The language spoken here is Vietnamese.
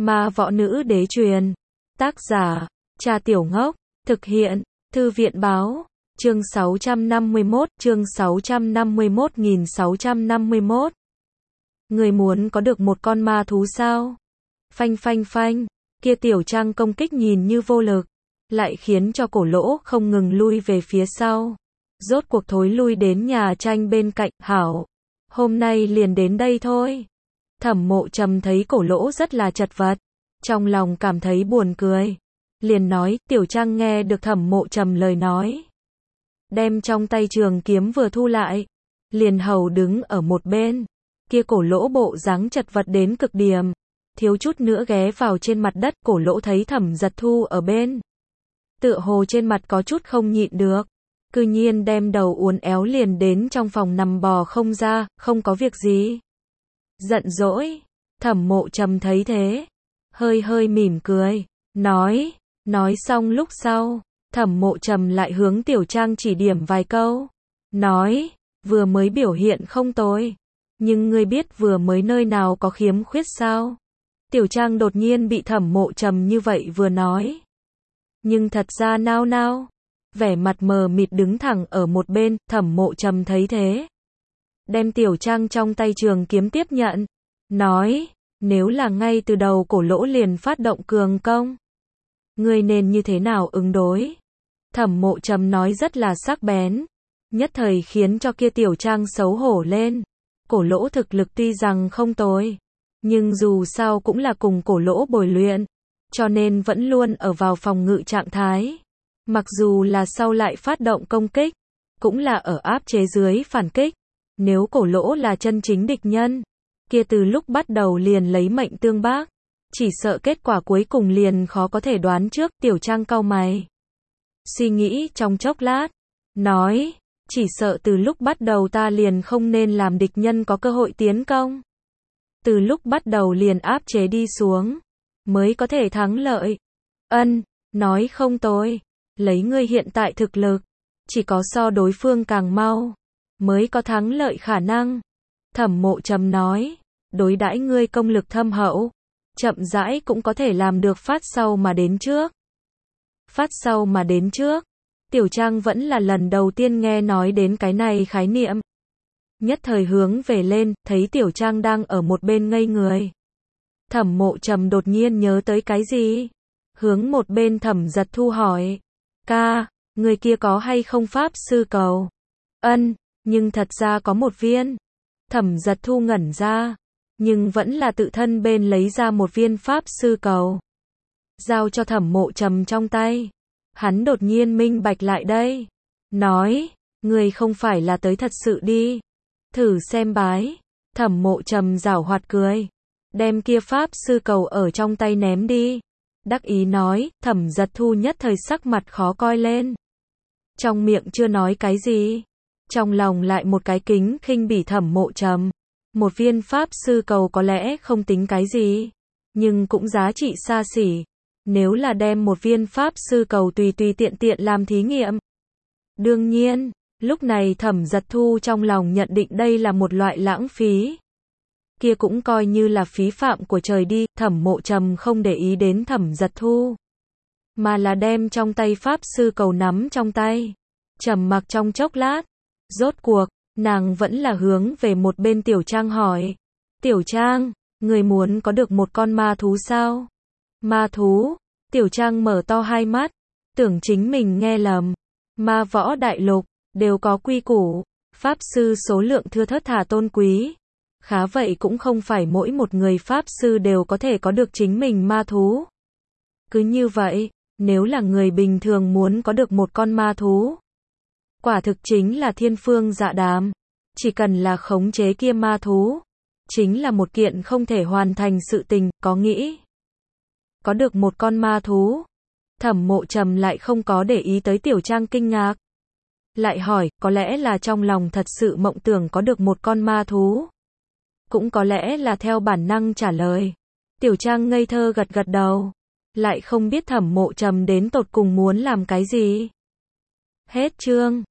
Ma võ nữ đế truyền. Tác giả, Trà Tiểu Ngốc. Thực hiện, Thư viện báo. Chương 651, chương 651.651. Người muốn có được một con ma thú sao? Phanh phanh phanh, kia tiểu trang công kích nhìn như vô lực, lại khiến cho Cổ Lỗ không ngừng lui về phía sau. Rốt cuộc thối lui đến nhà tranh bên cạnh, hảo, hôm nay liền đến đây thôi. Thẩm Mộ Trầm thấy Cổ Lỗ rất là chật vật, trong lòng cảm thấy buồn cười. Liền nói, tiểu trang nghe được Thẩm Mộ Trầm lời nói. Đem trong tay trường kiếm vừa thu lại, liền hầu đứng ở một bên. Kia Cổ Lỗ bộ dáng chật vật đến cực điểm, thiếu chút nữa ghé vào trên mặt đất. Cổ Lỗ thấy Thẩm Giật Thu ở bên, tựa hồ trên mặt có chút không nhịn được, cư nhiên đem đầu uốn éo liền đến trong phòng nằm bò không ra. Không có việc gì. Giận dỗi. Thẩm Mộ Trầm thấy thế, hơi hơi mỉm cười, nói xong lúc sau, Thẩm Mộ Trầm lại hướng tiểu trang chỉ điểm vài câu, nói, vừa mới biểu hiện không tồi, nhưng ngươi biết vừa mới nơi nào có khiếm khuyết sao? Tiểu trang đột nhiên bị Thẩm Mộ Trầm như vậy vừa nói, nhưng thật ra nao, vẻ mặt mờ mịt đứng thẳng ở một bên. Thẩm Mộ Trầm thấy thế, đem tiểu trang trong tay trường kiếm tiếp nhận, nói, nếu là ngay từ đầu Cổ Lỗ liền phát động cường công, ngươi nên như thế nào ứng đối? Thẩm Mộ Trầm nói rất là sắc bén, nhất thời khiến cho kia tiểu trang xấu hổ lên. Cổ Lỗ thực lực tuy rằng không tồi, nhưng dù sao cũng là cùng Cổ Lỗ bồi luyện, cho nên vẫn luôn ở vào phòng ngự trạng thái. Mặc dù là sau lại phát động công kích, cũng là ở áp chế dưới phản kích. Nếu Cổ Lỗ là chân chính địch nhân, kia từ lúc bắt đầu liền lấy mệnh tương bác, chỉ sợ kết quả cuối cùng liền khó có thể đoán trước. Tiểu trang cau mày, suy nghĩ trong chốc lát, nói, chỉ sợ từ lúc bắt đầu ta liền không nên làm địch nhân có cơ hội tiến công. Từ lúc bắt đầu liền áp chế đi xuống, mới có thể thắng lợi. Nói không tồi, lấy ngươi hiện tại thực lực, chỉ có so đối phương càng mau, mới có thắng lợi khả năng. Thẩm Mộ Trầm nói, đối đãi ngươi công lực thâm hậu, chậm rãi cũng có thể làm được phát sau mà đến trước. Phát sau mà đến trước, tiểu trang vẫn là lần đầu tiên nghe nói đến cái này khái niệm. Nhất thời hướng về lên, thấy tiểu trang đang ở một bên ngây người. Thẩm Mộ Trầm đột nhiên nhớ tới cái gì, hướng một bên Thẩm Giật Thu hỏi, ca, người kia có hay không pháp sư cầu? Nhưng thật ra có một viên. Thẩm Giật Thu ngẩn ra, nhưng vẫn là tự thân bên lấy ra một viên pháp sư cầu, giao cho Thẩm Mộ Trầm trong tay. Hắn đột nhiên minh bạch lại đây, nói, người không phải là tới thật sự đi, thử xem bái. Thẩm Mộ Trầm giảo hoạt cười, đem kia pháp sư cầu ở trong tay ném đi, đắc ý nói. Thẩm Giật Thu nhất thời sắc mặt khó coi lên, trong miệng chưa nói cái gì, trong lòng lại một cái kính khinh bỉ Thẩm Mộ Trầm. Một viên pháp sư cầu có lẽ không tính cái gì, nhưng cũng giá trị xa xỉ. Nếu là đem một viên pháp sư cầu tùy tiện làm thí nghiệm, đương nhiên, lúc này Thẩm Giật Thu trong lòng nhận định đây là một loại lãng phí. Kia cũng coi như là phí phạm của trời đi. Thẩm Mộ Trầm không để ý đến Thẩm Giật Thu, mà là đem trong tay pháp sư cầu nắm trong tay, trầm mặc trong chốc lát. Rốt cuộc, nàng vẫn là hướng về một bên tiểu trang hỏi, tiểu trang, người muốn có được một con ma thú sao? Ma thú? Tiểu trang mở to hai mắt, tưởng chính mình nghe lầm. Ma võ đại lục, đều có quy củ, pháp sư số lượng thưa thớt thà tôn quý. Khá vậy cũng không phải mỗi một người pháp sư đều có thể có được chính mình ma thú. Cứ như vậy, nếu là người bình thường muốn có được một con ma thú, quả thực chính là thiên phương dạ đàm. Chỉ cần là khống chế kia ma thú, chính là một kiện không thể hoàn thành sự tình. Có nghĩ có được một con ma thú? Thẩm Mộ Trầm lại không có để ý tới tiểu trang kinh ngạc, lại hỏi, có lẽ là trong lòng thật sự mộng tưởng có được một con ma thú, cũng có lẽ là theo bản năng trả lời. Tiểu trang ngây thơ gật đầu, lại không biết Thẩm Mộ Trầm đến tột cùng muốn làm cái gì. Hết chương.